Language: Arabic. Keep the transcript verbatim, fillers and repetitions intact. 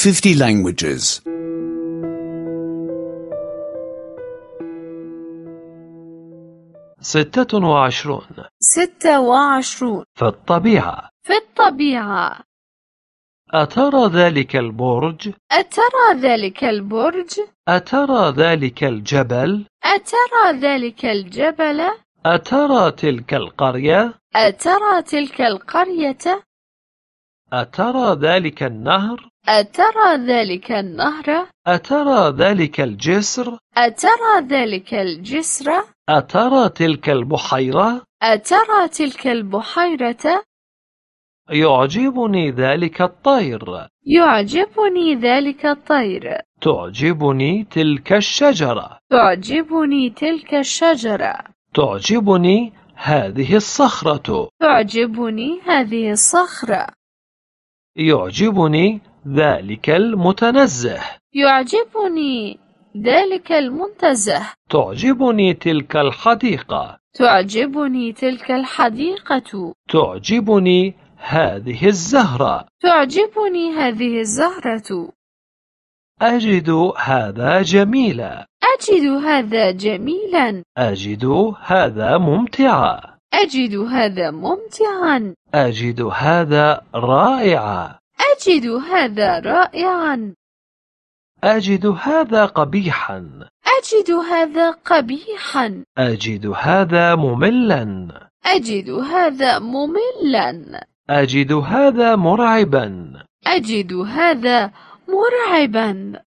fifty languages. ستة وعشرون. ستة وعشرون. في الطبيعة. في الطبيعة. أترى ذلك البرج؟ أترى ذلك البرج؟ أترى ذلك الجبل؟ أترى ذلك الجبل؟ أترى تلك القرية؟ أترى تلك القرية؟ أترى ذلك النهر؟ أترى ذلك النهر؟ أترى ذلك الجسر؟ أترى ذلك الجسر؟ أترى تلك البحيرة؟ أترى تلك البحيرة؟ يعجبني ذلك الطير. يعجبني ذلك الطير. تعجبني تلك الشجرة. تعجبني تلك الشجرة. تعجبني هذه الصخرة. تعجبني هذه الصخرة. يعجبني ذلك المتنزه. يعجبني ذلك المنتزه. تعجبني تلك الحديقة. تعجبني تلك الحديقة. تعجبني هذه الزهرة. تعجبني هذه الزهرة. أجد هذا جميلا. أجد هذا جميلا. أجد هذا ممتعا. أجد هذا ممتعا. أجد هذا رائعا. أجد هذا رائعا. أجد هذا قبيحا. أجد هذا قبيحا. أجد هذا مملا. أجد هذا مملا. أجد هذا مرعبا. أجد هذا مرعبا.